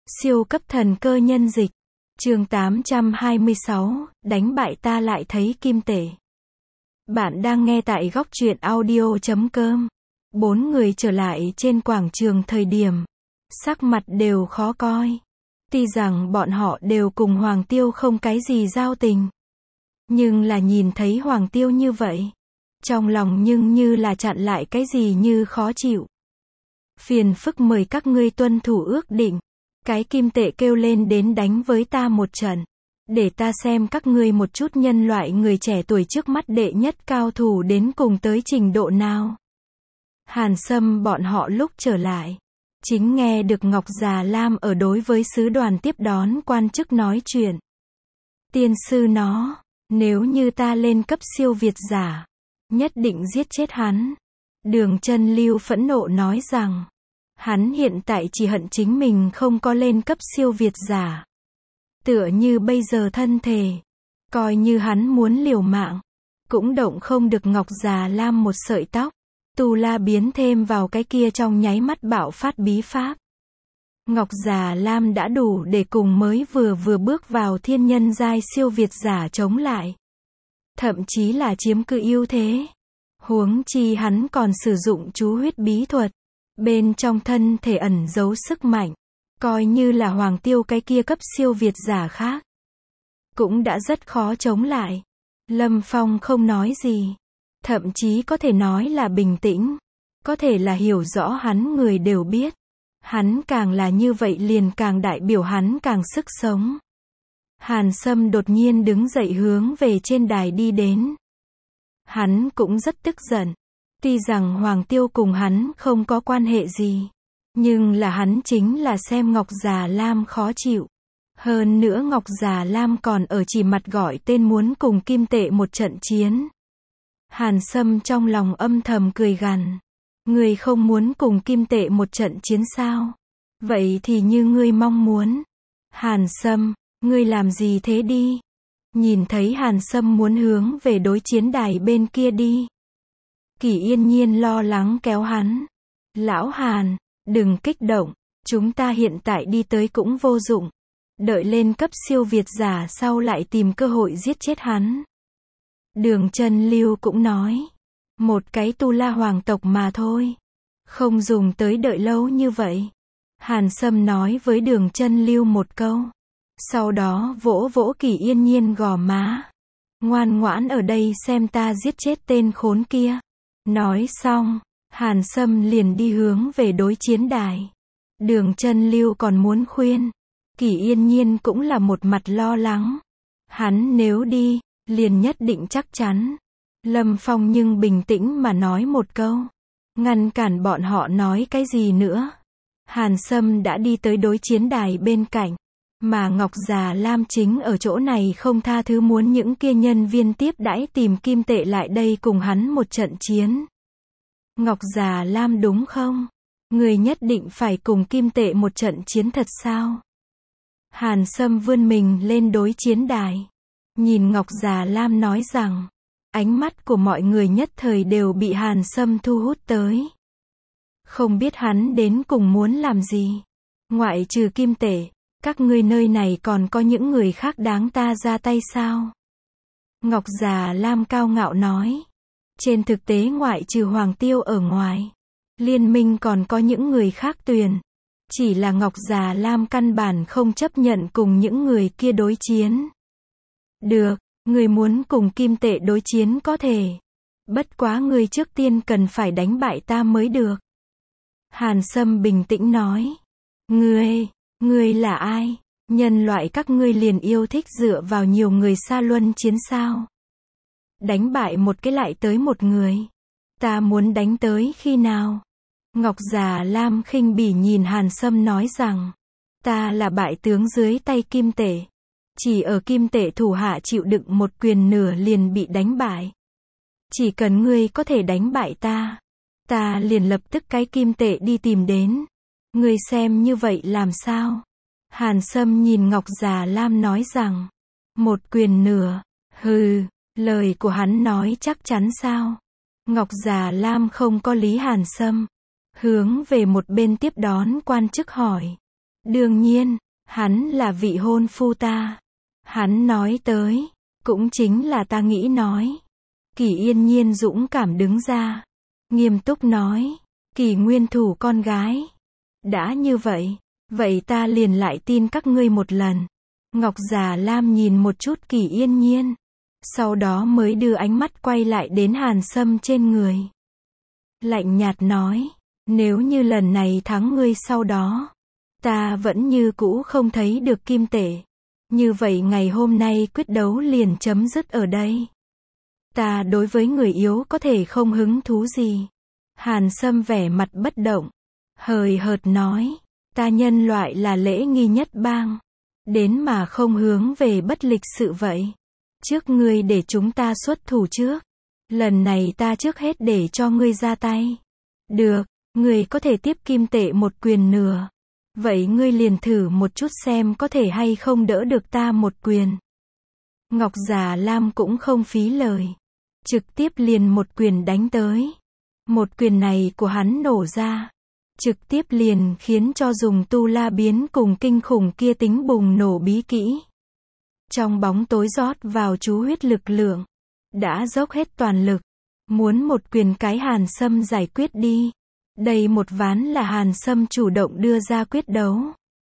Siêu cấp thần cơ nhân dịch. Chương 826, đánh bại ta lại thấy kim tệ. Bạn đang nghe tại góc truyện audio.com. Bốn người trở lại trên quảng trường thời điểm, sắc mặt đều khó coi. Tuy rằng bọn họ đều cùng Hoàng Tiêu không cái gì giao tình, nhưng là nhìn thấy Hoàng Tiêu như vậy, trong lòng nhưng như là chặn lại cái gì như khó chịu. Phiền phức mời các ngươi tuân thủ ước định. Cái kim tệ kêu lên đến đánh với ta một trận. Để ta xem các ngươi một chút nhân loại người trẻ tuổi trước mắt đệ nhất cao thủ đến cùng tới trình độ nào. Hàn Sâm bọn họ lúc trở lại, chính nghe được Ngọc Già Lam ở đối với sứ đoàn tiếp đón quan chức nói chuyện. Tiên sư nó, nếu như ta lên cấp siêu việt giả, nhất định giết chết hắn. Đường Chân Lưu phẫn nộ nói rằng, hắn hiện tại chỉ hận chính mình không có lên cấp siêu việt giả. Tựa như bây giờ thân thể, coi như hắn muốn liều mạng, cũng động không được Ngọc Già Lam một sợi tóc. Tu La biến thêm vào cái kia trong nháy mắt bạo phát bí pháp. Ngọc Già Lam đã đủ để cùng mới vừa bước vào thiên nhân giai siêu việt giả chống lại. Thậm chí là chiếm cứ ưu thế. Huống chi hắn còn sử dụng chú huyết bí thuật. Bên trong thân thể ẩn giấu sức mạnh, coi như là Hoàng Tiêu cái kia cấp siêu việt giả khác, cũng đã rất khó chống lại. Lâm Phong không nói gì, thậm chí có thể nói là bình tĩnh, có thể là hiểu rõ hắn người đều biết. Hắn càng là như vậy liền càng đại biểu hắn càng sức sống. Hàn Sâm đột nhiên đứng dậy hướng về trên đài đi đến. Hắn cũng rất tức giận. Tuy rằng Hoàng Tiêu cùng hắn không có quan hệ gì, nhưng là hắn chính là xem Ngọc Già Lam khó chịu. Hơn nữa Ngọc Già Lam còn ở chỉ mặt gọi tên muốn cùng kim tệ một trận chiến. Hàn Sâm trong lòng âm thầm cười gằn. Ngươi không muốn cùng kim tệ một trận chiến sao? Vậy thì như ngươi mong muốn. Hàn Sâm, ngươi làm gì thế đi? Nhìn thấy Hàn Sâm muốn hướng về đối chiến đài bên kia đi, Kỳ Yên Nhiên lo lắng kéo hắn. Lão Hàn, đừng kích động, chúng ta hiện tại đi tới cũng vô dụng. Đợi lên cấp siêu việt giả sau lại tìm cơ hội giết chết hắn. Đường Chân Lưu cũng nói, một cái Tu La hoàng tộc mà thôi, không dùng tới đợi lâu như vậy. Hàn Sâm nói với Đường Chân Lưu một câu, sau đó vỗ vỗ Kỳ Yên Nhiên gò má. Ngoan ngoãn ở đây xem ta giết chết tên khốn kia. Nói xong, Hàn Sâm liền đi hướng về đối chiến đài. Đường Chân Lưu còn muốn khuyên, Kỳ Yên Nhiên cũng là một mặt lo lắng. Hắn nếu đi, liền nhất định chắc chắn. Lâm Phong nhưng bình tĩnh mà nói một câu, ngăn cản bọn họ nói cái gì nữa. Hàn Sâm đã đi tới đối chiến đài bên cạnh, mà Ngọc Già Lam chính ở chỗ này không tha thứ muốn những kia nhân viên tiếp đãi tìm kim tệ lại đây cùng hắn một trận chiến. Ngọc Già Lam đúng không? Người nhất định phải cùng kim tệ một trận chiến thật sao? Hàn Sâm vươn mình lên đối chiến đài, nhìn Ngọc Già Lam nói rằng, ánh mắt của mọi người nhất thời đều bị Hàn Sâm thu hút tới. Không biết hắn đến cùng muốn làm gì? Ngoại trừ kim tệ, các ngươi nơi này còn có những người khác đáng ta ra tay sao? Ngọc Già Lam cao ngạo nói. Trên thực tế ngoại trừ Hoàng Tiêu ở ngoài, liên minh còn có những người khác tuyển. Chỉ là Ngọc Già Lam căn bản không chấp nhận cùng những người kia đối chiến. Được, người muốn cùng kim tệ đối chiến có thể. Bất quá người trước tiên cần phải đánh bại ta mới được. Hàn Sâm bình tĩnh nói. Ngươi là ai? Nhân loại các ngươi liền yêu thích dựa vào nhiều người xa luân chiến sao? Đánh bại một cái lại tới một người. Ta muốn đánh tới khi nào? Ngọc Già Lam khinh bỉ nhìn Hàn Sâm nói rằng, ta là bại tướng dưới tay kim tệ. Chỉ ở kim tệ thủ hạ chịu đựng một quyền nửa liền bị đánh bại. Chỉ cần ngươi có thể đánh bại ta, ta liền lập tức cái kim tệ đi tìm đến. Ngươi xem như vậy làm sao? Hàn Sâm nhìn Ngọc Già Lam nói rằng, một quyền nửa, hừ, lời của hắn nói chắc chắn sao? Ngọc Già Lam không có lý Hàn Sâm, hướng về một bên tiếp đón quan chức hỏi, Đương nhiên, hắn là vị hôn phu ta. Hắn nói tới, cũng chính là ta nghĩ nói. Kỷ Yên Nhiên dũng cảm đứng ra, nghiêm túc nói, Kỷ Nguyên Thủ con gái. Đã như vậy, vậy ta liền lại tin các ngươi một lần. Ngọc Già Lam nhìn một chút Kỷ Yên Nhiên, sau đó mới đưa ánh mắt quay lại đến Hàn Sâm trên người. Lạnh nhạt nói, nếu như lần này thắng ngươi sau đó, ta vẫn như cũ không thấy được kim tệ. Như vậy ngày hôm nay quyết đấu liền chấm dứt ở đây. Ta đối với người yếu có thể không hứng thú gì. Hàn Sâm vẻ mặt bất động, hời hợt nói, ta nhân loại là lễ nghi nhất bang. Đến mà không hướng về bất lịch sự vậy. Trước ngươi để chúng ta xuất thủ trước. Lần này ta trước hết để cho ngươi ra tay. Được, ngươi có thể tiếp kim tệ một quyền nửa. Vậy ngươi liền thử một chút xem có thể hay không đỡ được ta một quyền. Ngọc Già Lam cũng không phí lời. Trực tiếp liền một quyền đánh tới. Một quyền này của hắn nổ ra. Trực tiếp liền khiến cho dùng tu la biến cùng kinh khủng kia tính bùng nổ bí kỹ. Trong bóng tối rót vào chú huyết lực lượng. Đã dốc hết toàn lực. Muốn một quyền cái Hàn Sâm giải quyết đi. Đây một ván là Hàn Sâm chủ động đưa ra quyết đấu.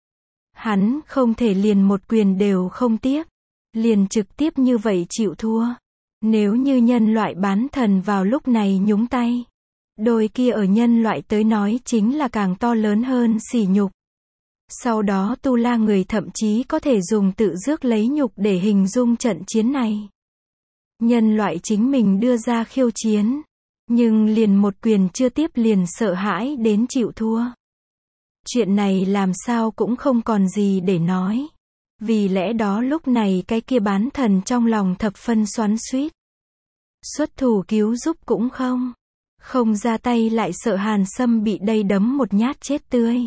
Hắn không thể liền một quyền đều không tiếp. Liền trực tiếp như vậy chịu thua. Nếu như nhân loại bán thần vào lúc này nhúng tay. Đôi kia ở nhân loại tới nói chính là càng to lớn hơn sỉ nhục. Sau đó tu la người thậm chí có thể dùng tự rước lấy nhục để hình dung trận chiến này. Nhân loại chính mình đưa ra khiêu chiến. Nhưng liền một quyền chưa tiếp liền sợ hãi đến chịu thua. Chuyện này làm sao cũng không còn gì để nói. Vì lẽ đó lúc này cái kia bán thần trong lòng thập phân xoắn xuýt. Xuất thủ cứu giúp cũng không. Không ra tay lại sợ Hàn Sâm bị đây đấm một nhát chết tươi.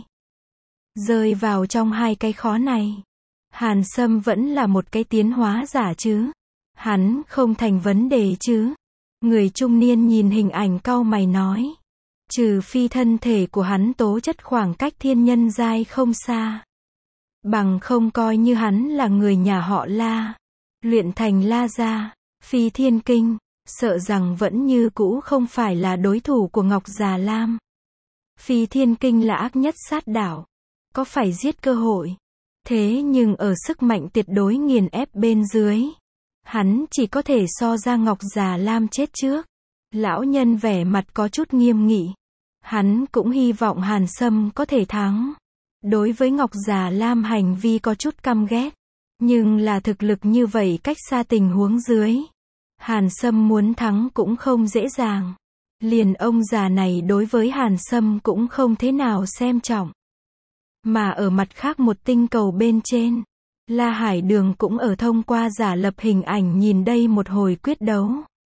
Rơi vào trong hai cái khó này. Hàn Sâm vẫn là một cái tiến hóa giả chứ. Hắn không thành vấn đề chứ. Người trung niên nhìn hình ảnh cau mày nói. Trừ phi thân thể của hắn tố chất khoảng cách thiên nhân giai không xa. Bằng không coi như hắn là người nhà họ La. Luyện thành La gia, phi thiên kinh. Sợ rằng vẫn như cũ không phải là đối thủ của Ngọc Già Lam. Phi thiên kinh là ác nhất sát đảo. Có phải giết cơ hội. Thế nhưng ở sức mạnh tuyệt đối nghiền ép bên dưới. Hắn chỉ có thể so ra Ngọc Già Lam chết trước. Lão nhân vẻ mặt có chút nghiêm nghị. Hắn cũng hy vọng Hàn Sâm có thể thắng. Đối với Ngọc Già Lam hành vi có chút căm ghét. Nhưng là thực lực như vậy cách xa tình huống dưới. Hàn Sâm muốn thắng cũng không dễ dàng. Liền ông già này đối với Hàn Sâm cũng không thế nào xem trọng. Mà ở mặt khác một tinh cầu bên trên, La Hải Đường cũng ở thông qua giả lập hình ảnh nhìn đây một hồi quyết đấu.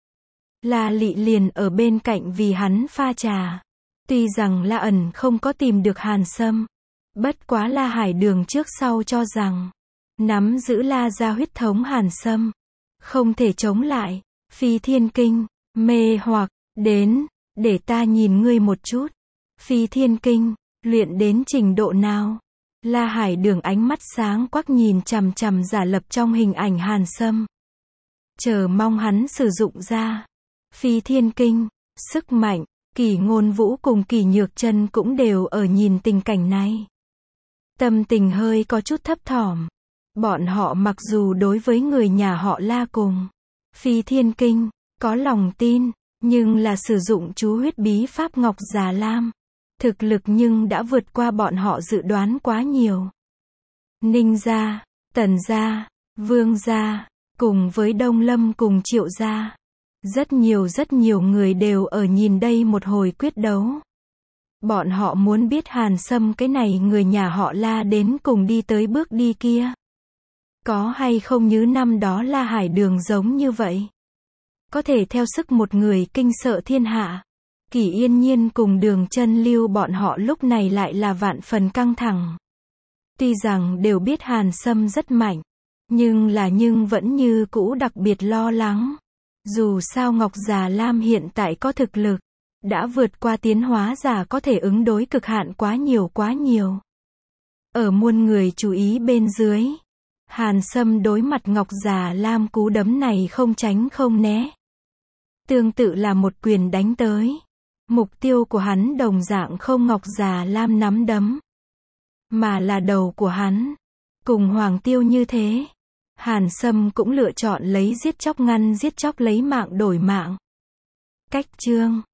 La Lị liền ở bên cạnh vì hắn pha trà. Tuy rằng La ẩn không có tìm được Hàn Sâm. Bất quá La Hải Đường trước sau cho rằng, nắm giữ La gia huyết thống Hàn Sâm. Không thể chống lại. Phi thiên kinh, mê hoặc, đến, để ta nhìn ngươi một chút. Phi thiên kinh, luyện đến trình độ nào? La Hải Đường ánh mắt sáng quắc nhìn chằm chằm giả lập trong hình ảnh Hàn Sâm. Chờ mong hắn sử dụng ra. Phi thiên kinh, sức mạnh, Kỷ Ngôn Vũ cùng Kỷ Nhược Chân cũng đều ở nhìn tình cảnh này. Tâm tình hơi có chút thấp thỏm. Bọn họ mặc dù đối với người nhà họ La cùng Phi thiên kinh có lòng tin, nhưng là sử dụng chú huyết bí pháp Ngọc Già Lam. Thực lực nhưng đã vượt qua bọn họ dự đoán quá nhiều. Ninh gia, Tần gia, Vương gia, cùng với Đông Lâm cùng Triệu gia. Rất nhiều người đều ở nhìn đây một hồi quyết đấu. Bọn họ muốn biết Hàn Sâm cái này người nhà họ La đến cùng đi tới bước đi kia. Có hay không như năm đó La Hải Đường giống như vậy. Có thể theo sức một người kinh sợ thiên hạ. Kỷ Yên Nhiên cùng Đường Chân Lưu bọn họ lúc này lại là vạn phần căng thẳng. Tuy rằng đều biết Hàn Sâm rất mạnh. Nhưng vẫn như cũ đặc biệt lo lắng. Dù sao Ngọc Già Lam hiện tại có thực lực. Đã vượt qua tiến hóa giả có thể ứng đối cực hạn quá nhiều. Ở muôn người chú ý bên dưới, Hàn Sâm đối mặt Ngọc Già Lam cú đấm này không tránh không né. Tương tự là một quyền đánh tới. Mục tiêu của hắn đồng dạng không Ngọc Già Lam nắm đấm, mà là đầu của hắn. Cùng Hoàng Tiêu như thế, Hàn Sâm cũng lựa chọn lấy giết chóc ngăn giết chóc, lấy mạng đổi mạng. Cách chương